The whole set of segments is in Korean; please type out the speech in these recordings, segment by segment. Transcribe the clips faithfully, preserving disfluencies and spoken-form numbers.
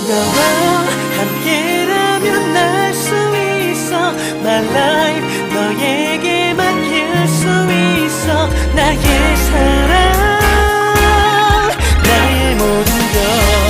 너와 함께라면 날 수 있어 My life 너에게 맡길 수 있어 나의 사랑 나의 모든 것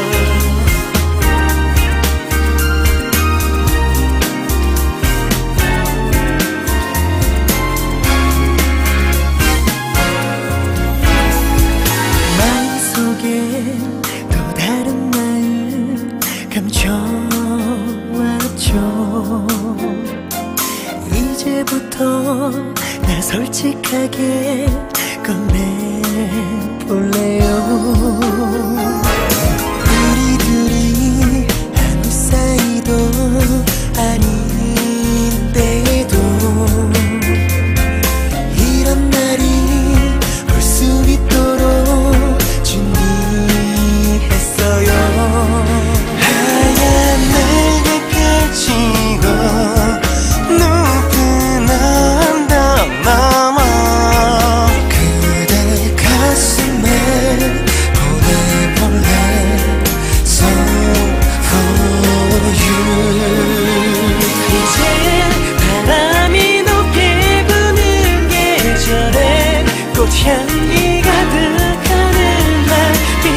또 다른 마음 감춰왔죠. 이제부터 나 솔직하게 꺼내볼래요. 우리 둘이 아무 사이도 아닌데도 이런 날이 올 수 있도록 준비했어요. 하얀 날개 펼치고 높은 언덕 넘어 그대 가슴에 보내볼래 So for you 이제 바람이 높게 부는 계절에 꽃향기 가득하는 날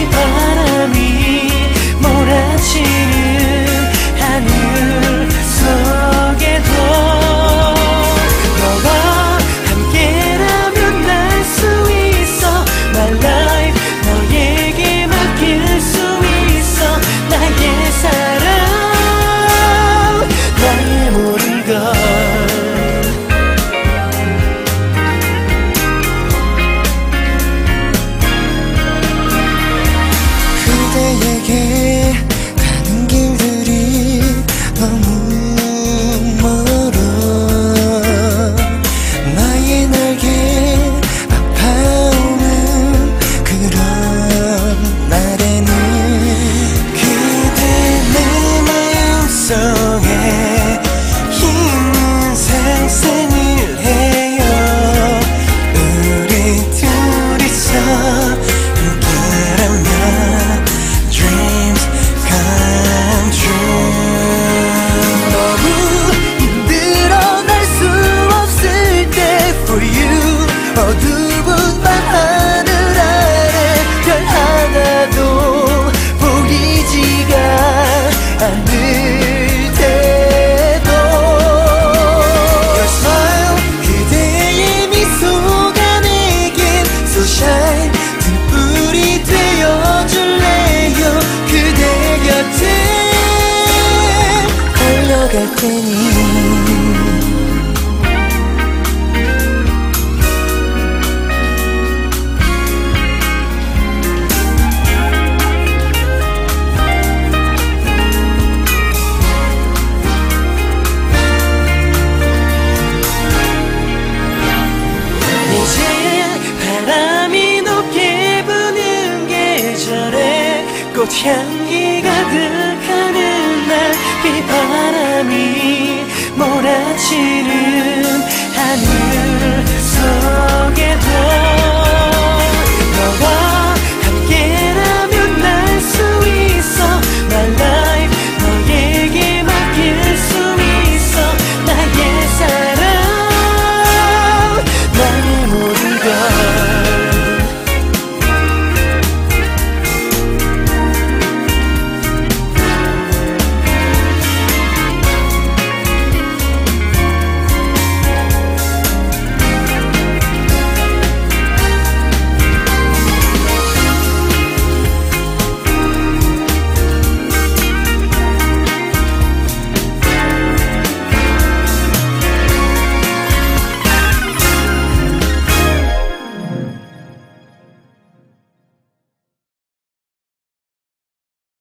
비바람이 몰아치는 하늘 속에도 너와 함께라면 날 수 있어 My life 너에게 맡길 수 있어 나의 사랑 나의 모든 것 그대에게 가는 길들이 너무 멀어 나의 날개 아파오는 그런 날에는 그대 내 마음속에 있는 상상을 해요. 우리 둘이서 함께라면 Dreams come true 너무 힘들어 갈 수 없을 때 For you 어두운 밤 하늘 아래 별 하나도 보이지가 않을 때도 Your smile 그대의 미소가 내겐 So shine 등불이 되어줄래요. 그대 곁에 달려갈 테니 이제 바람이 높게 부는 계절에 꽃향기 가득하는 날 비바람이 몰아치는 하늘 속에도